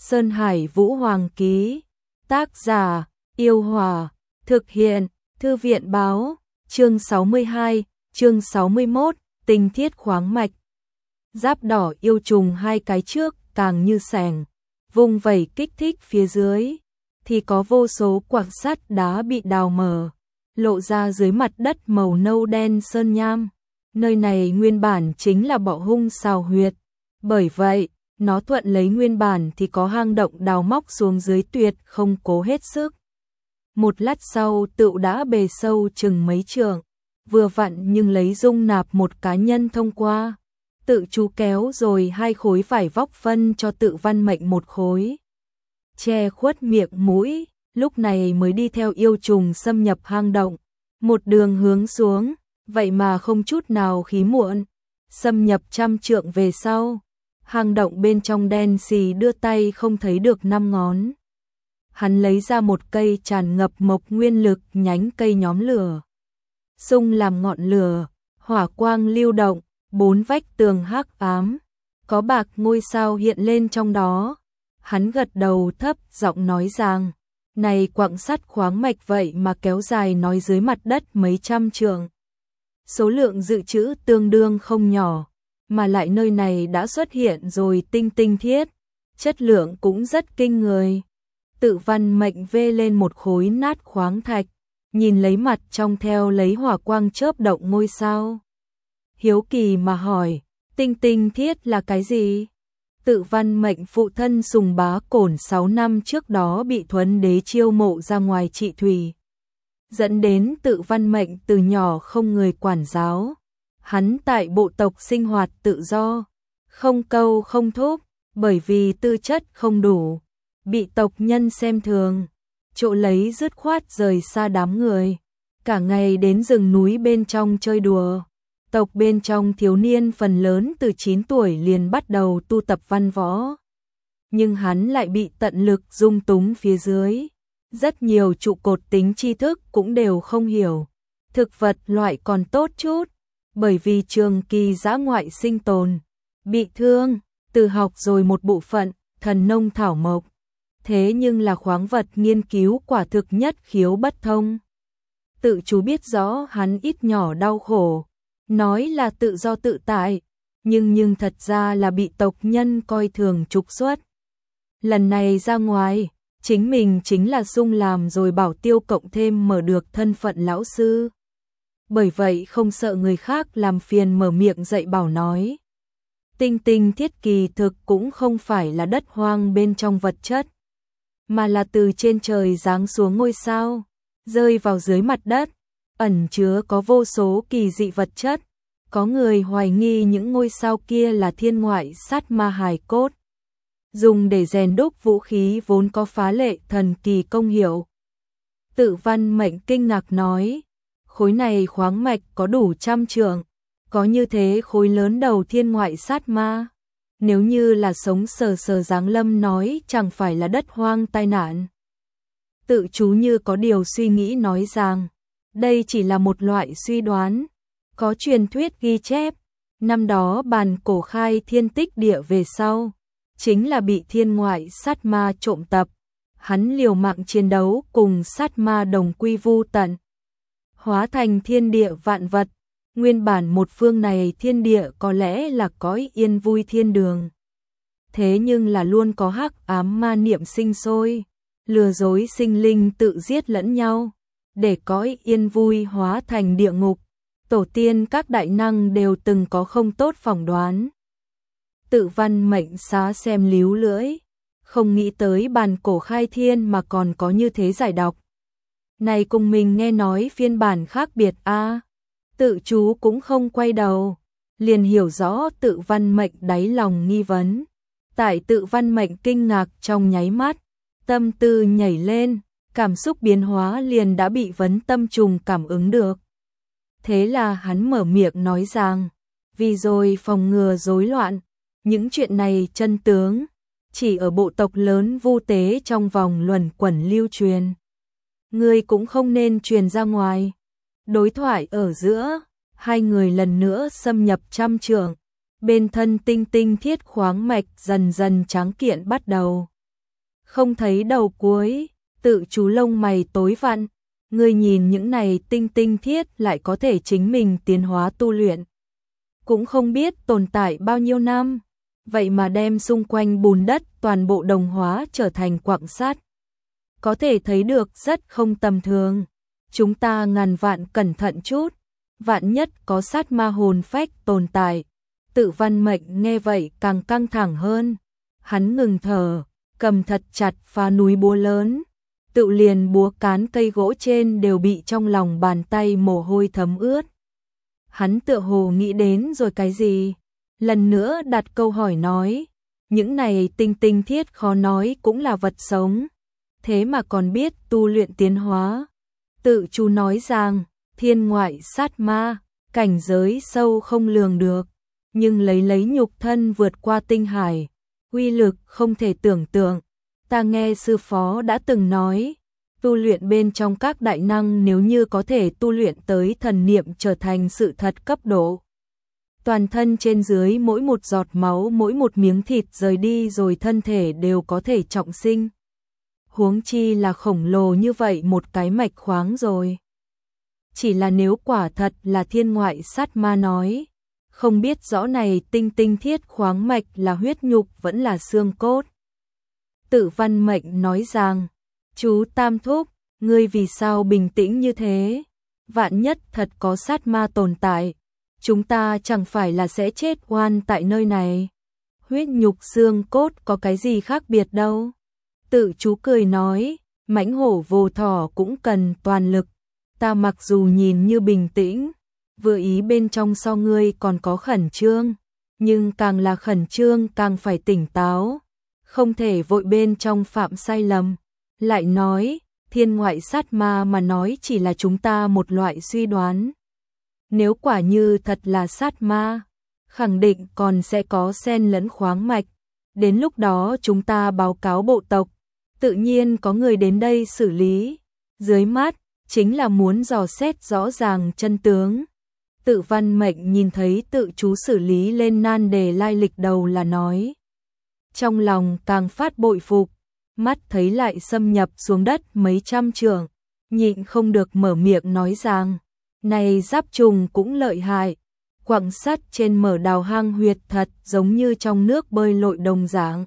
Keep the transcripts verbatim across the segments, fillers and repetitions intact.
Sơn Hải Vũ Hoàng ký. Tác giả, Yêu Hòa. Thực hiện, Thư viện báo. Chương sáu mươi hai, chương sáu mươi mốt, tinh thiết khoáng mạch. Giáp đỏ yêu trùng hai cái trước, càng như sẻng, vung vẩy kích thích phía dưới, thì có vô số quặng sắt đá bị đào mở, lộ ra dưới mặt đất màu nâu đen sơn nham. Nơi này nguyên bản chính là Bọ Hung xào huyệt, bởi vậy, nó thuận lấy nguyên bản thì có hang động đào móc xuống dưới tuyệt không cố hết sức. Một lát sau tựu đã bề sâu chừng mấy trượng, vừa vặn nhưng lấy dung nạp một cá nhân thông qua. Tự chú kéo rồi hai khối vải vóc phân cho Tự Văn Mệnh một khối, che khuất miệng mũi, lúc này mới đi theo yêu trùng xâm nhập hang động, một đường hướng xuống, vậy mà không chút nào khí muộn. Xâm nhập trăm trượng về sau, hang động bên trong đen xì đưa tay không thấy được năm ngón. Hắn lấy ra một cây tràn ngập mộc nguyên lực nhánh cây nhóm lửa, xung làm ngọn lửa, hỏa quang lưu động, bốn vách tường hắc ám, có bạc ngôi sao hiện lên trong đó. Hắn gật đầu thấp giọng nói rằng, này quặng sắt khoáng mạch vậy mà kéo dài nói dưới mặt đất mấy trăm trượng. Số lượng dự trữ tương đương không nhỏ, mà lại nơi này đã xuất hiện rồi tinh tinh thiết, chất lượng cũng rất kinh người. Tự Văn Mệnh vê lên một khối nát khoáng thạch, nhìn lấy mặt trong theo lấy hỏa quang chớp động ngôi sao. Hiếu kỳ mà hỏi, tinh tinh thiết là cái gì? Tự Văn Mệnh phụ thân Sùng Bá Cổn sáu năm trước đó bị Thuấn Đế chiêu mộ ra ngoài trị thủy, dẫn đến Tự Văn Mệnh từ nhỏ không người quản giáo. Hắn tại bộ tộc sinh hoạt tự do, không câu không thúc, bởi vì tư chất không đủ, bị tộc nhân xem thường, chỗ lấy dứt khoát rời xa đám người, cả ngày đến rừng núi bên trong chơi đùa. Tộc bên trong thiếu niên phần lớn từ chín tuổi liền bắt đầu tu tập văn võ, nhưng hắn lại bị tận lực dung túng phía dưới, rất nhiều trụ cột tính tri thức cũng đều không hiểu. Thực vật loại còn tốt chút, bởi vì trường kỳ dã ngoại sinh tồn, bị thương, từ học rồi một bộ phận, thần nông thảo mộc. Thế nhưng là khoáng vật nghiên cứu quả thực nhất khiếu bất thông. Tự chú biết rõ hắn ít nhỏ đau khổ, nói là tự do tự tại, nhưng nhưng thật ra là bị tộc nhân coi thường trục xuất. Lần này ra ngoài, chính mình chính là sung làm rồi bảo tiêu cộng thêm mở được thân phận lão sư. Bởi vậy không sợ người khác làm phiền mở miệng dạy bảo nói. Tinh tinh thiết kỳ thực cũng không phải là đất hoang bên trong vật chất, mà là từ trên trời giáng xuống ngôi sao, rơi vào dưới mặt đất, ẩn chứa có vô số kỳ dị vật chất. Có người hoài nghi những ngôi sao kia là thiên ngoại sát ma hài cốt, dùng để rèn đúc vũ khí vốn có phá lệ thần kỳ công hiệu. Tự Văn Mệnh kinh ngạc nói, khối này khoáng mạch có đủ trăm trượng, có như thế khối lớn đầu thiên ngoại sát ma. Nếu như là sống sờ sờ giáng lâm nói chẳng phải là đất hoang tai nạn. Tự chú như có điều suy nghĩ nói rằng, đây chỉ là một loại suy đoán. Có truyền thuyết ghi chép, năm đó bàn cổ khai thiên tích địa về sau, chính là bị thiên ngoại sát ma trộm tập. Hắn liều mạng chiến đấu cùng sát ma đồng quy vu tận, hóa thành thiên địa vạn vật. Nguyên bản một phương này thiên địa có lẽ là cõi yên vui thiên đường. Thế nhưng là luôn có hắc ám ma niệm sinh sôi, lừa dối sinh linh tự giết lẫn nhau, để cõi yên vui hóa thành địa ngục. Tổ tiên các đại năng đều từng có không tốt phỏng đoán. Tự Văn Mệnh xá xem líu lưỡi, không nghĩ tới bàn cổ khai thiên mà còn có như thế giải đọc. Này cùng mình nghe nói phiên bản khác biệt a. À, tự chú cũng không quay đầu, liền hiểu rõ Tự Văn Mệnh đáy lòng nghi vấn. Tại Tự Văn Mệnh kinh ngạc trong nháy mắt, tâm tư nhảy lên, cảm xúc biến hóa liền đã bị vấn tâm trùng cảm ứng được. Thế là hắn mở miệng nói rằng, vì rồi phòng ngừa rối loạn, những chuyện này chân tướng, chỉ ở bộ tộc lớn Vu Tế trong vòng luẩn quẩn lưu truyền. Ngươi cũng không nên truyền ra ngoài. Đối thoại ở giữa, hai người lần nữa xâm nhập trăm trượng, bên thân tinh tinh thiết khoáng mạch dần dần tráng kiện bắt đầu. không thấy đầu cuối, tự chú lông mày tối vặn, ngươi nhìn những này tinh tinh thiết lại có thể chính mình tiến hóa tu luyện. Cũng không biết tồn tại bao nhiêu năm, vậy mà đem xung quanh bùn đất toàn bộ đồng hóa trở thành quặng sắt. Có thể thấy được rất không tầm thường. Chúng ta ngàn vạn cẩn thận chút, vạn nhất có sát ma hồn phách tồn tại. Tự Văn Mệnh nghe vậy càng căng thẳng hơn. Hắn ngừng thở, cầm thật chặt phá núi búa lớn. Tự liền búa cán cây gỗ trên đều bị trong lòng bàn tay mồ hôi thấm ướt. Hắn tựa hồ nghĩ đến rồi cái gì, lần nữa đặt câu hỏi nói, những này tinh tinh thiết khó nói cũng là vật sống, thế mà còn biết tu luyện tiến hóa. Tự chú nói rằng, thiên ngoại sát ma, cảnh giới sâu không lường được, nhưng lấy lấy nhục thân vượt qua tinh hải, uy lực không thể tưởng tượng. Ta nghe sư phó đã từng nói, tu luyện bên trong các đại năng nếu như có thể tu luyện tới thần niệm trở thành sự thật cấp độ. Toàn thân trên dưới mỗi một giọt máu, mỗi một miếng thịt rời đi rồi thân thể đều có thể trọng sinh. Huống chi là khổng lồ như vậy một cái mạch khoáng rồi. Chỉ là nếu quả thật là thiên ngoại sát ma nói, không biết rõ này tinh tinh thiết khoáng mạch là huyết nhục vẫn là xương cốt. Tự Văn Mệnh nói rằng, chú Tam Thúc, ngươi vì sao bình tĩnh như thế? Vạn nhất thật có sát ma tồn tại, chúng ta chẳng phải là sẽ chết oan tại nơi này. Huyết nhục xương cốt có cái gì khác biệt đâu. Tự chú cười nói, mãnh hổ vồ thỏ cũng cần toàn lực. Ta mặc dù nhìn như bình tĩnh, vừa ý bên trong so ngươi còn có khẩn trương, nhưng càng là khẩn trương càng phải tỉnh táo, không thể vội bên trong phạm sai lầm. Lại nói, thiên ngoại sát ma mà nói chỉ là chúng ta một loại suy đoán. Nếu quả như thật là sát ma, khẳng định còn sẽ có xen lẫn khoáng mạch. Đến lúc đó chúng ta báo cáo bộ tộc, tự nhiên có người đến đây xử lý. Dưới mắt, chính là muốn dò xét rõ ràng chân tướng. Tự Văn Mệnh nhìn thấy tự chú xử lý lên nan đề lai lịch đầu là nói. Trong lòng càng phát bội phục, mắt thấy lại xâm nhập xuống đất mấy trăm trượng, nhịn không được mở miệng nói rằng, này giáp trùng cũng lợi hại, quặng sắt trên mở đào hang huyệt thật giống như trong nước bơi lội đồng dạng.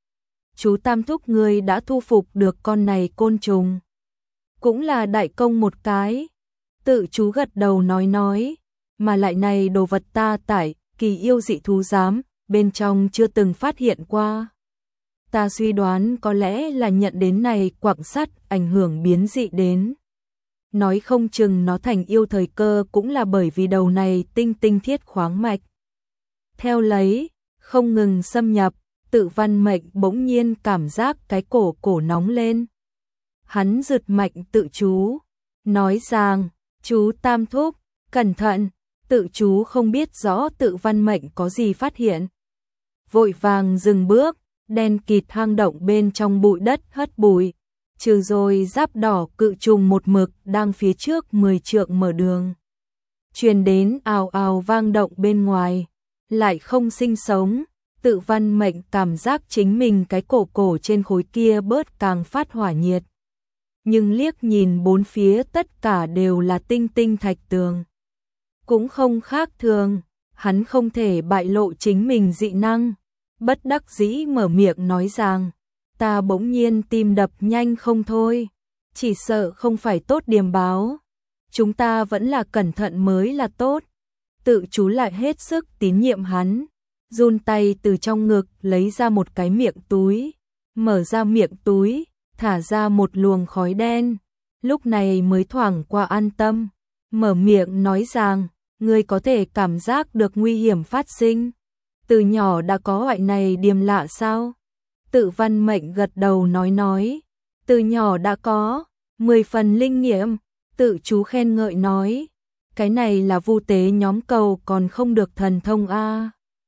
Chú Tam Thúc ngươi đã thu phục được con này côn trùng, cũng là đại công một cái. Tự chú gật đầu nói nói, mà lại này đồ vật ta tải kỳ yêu dị thú giám, bên trong chưa từng phát hiện qua. Ta suy đoán có lẽ là nhận đến này quặng sắt ảnh hưởng biến dị đến. Nói không chừng nó thành yêu thời cơ cũng là bởi vì đầu này tinh tinh thiết khoáng mạch. Theo lấy, không ngừng xâm nhập, Tự Văn Mệnh bỗng nhiên cảm giác cái cổ cổ nóng lên. Hắn giật mạnh tự chú, nói rằng, chú Tam Thúc, cẩn thận. Tự chú không biết rõ Tự Văn Mệnh có gì phát hiện. Vội vàng dừng bước, đen kịt hang động bên trong bụi đất hất bụi, trừ rồi giáp đỏ cự trùng một mực đang phía trước mười trượng mở đường. Truyền đến ào ào vang động bên ngoài, lại không sinh sống. Tự Văn Mệnh cảm giác chính mình cái cổ cổ trên khối kia bớt càng phát hỏa nhiệt. Nhưng liếc nhìn bốn phía tất cả đều là tinh tinh thạch tường. Cũng không khác thường, hắn không thể bại lộ chính mình dị năng. Bất đắc dĩ mở miệng nói rằng, ta bỗng nhiên tim đập nhanh không thôi, chỉ sợ không phải tốt điềm báo. Chúng ta vẫn là cẩn thận mới là tốt. Tự chú lại hết sức tín nhiệm hắn, run tay từ trong ngực lấy ra một cái miệng túi, mở ra miệng túi, thả ra một luồng khói đen, lúc này mới thoảng qua an tâm, mở miệng nói rằng, ngươi có thể cảm giác được nguy hiểm phát sinh. Từ nhỏ đã có loại này điềm lạ sao? Tự Văn Mệnh gật đầu nói nói, từ nhỏ đã có, mười phần linh nghiệm. Tự chú khen ngợi nói, cái này là vu tế nhóm cầu còn không được thần thông a. À.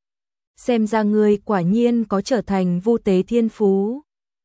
Xem ra ngươi quả nhiên có trở thành vu tế thiên phú.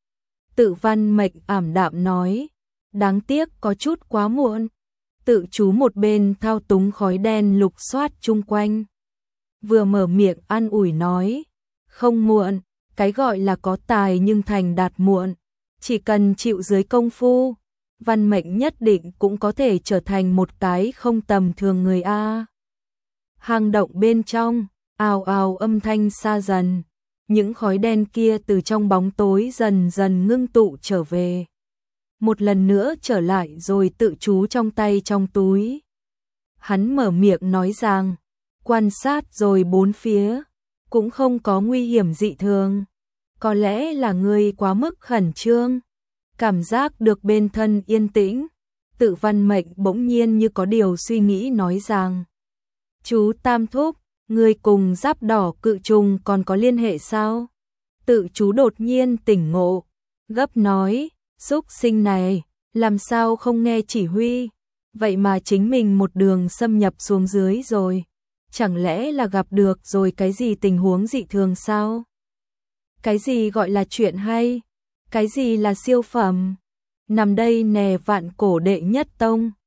Tự Văn Mệnh ảm đạm nói, đáng tiếc có chút quá muộn. Tự chú một bên thao túng khói đen lục soát chung quanh, vừa mở miệng an ủi nói, không muộn, cái gọi là có tài nhưng thành đạt muộn, Chỉ cần chịu dưới công phu, Văn Mệnh nhất định cũng có thể trở thành một cái không tầm thường người a. Hang động bên trong, ào ào âm thanh xa dần, những khói đen kia từ trong bóng tối dần dần ngưng tụ trở về. Một lần nữa trở lại rồi tự trú trong tay trong túi. Hắn mở miệng nói rằng, quan sát rồi bốn phía, cũng không có nguy hiểm dị thường. Có lẽ là ngươi quá mức khẩn trương. Cảm giác được bên thân yên tĩnh, Tự Văn Mệnh bỗng nhiên như có điều suy nghĩ nói rằng, chú Tam Thúc, ngươi cùng Giáp Đỏ Cự Trùng còn có liên hệ sao? Tự chú đột nhiên tỉnh ngộ, gấp nói, xúc sinh này, làm sao không nghe chỉ huy, vậy mà chính mình một đường xâm nhập xuống dưới rồi, chẳng lẽ là gặp được rồi cái gì tình huống dị thường sao? Cái gì gọi là chuyện hay? Cái gì là siêu phẩm? Nằm đây nè vạn cổ đệ nhất tông,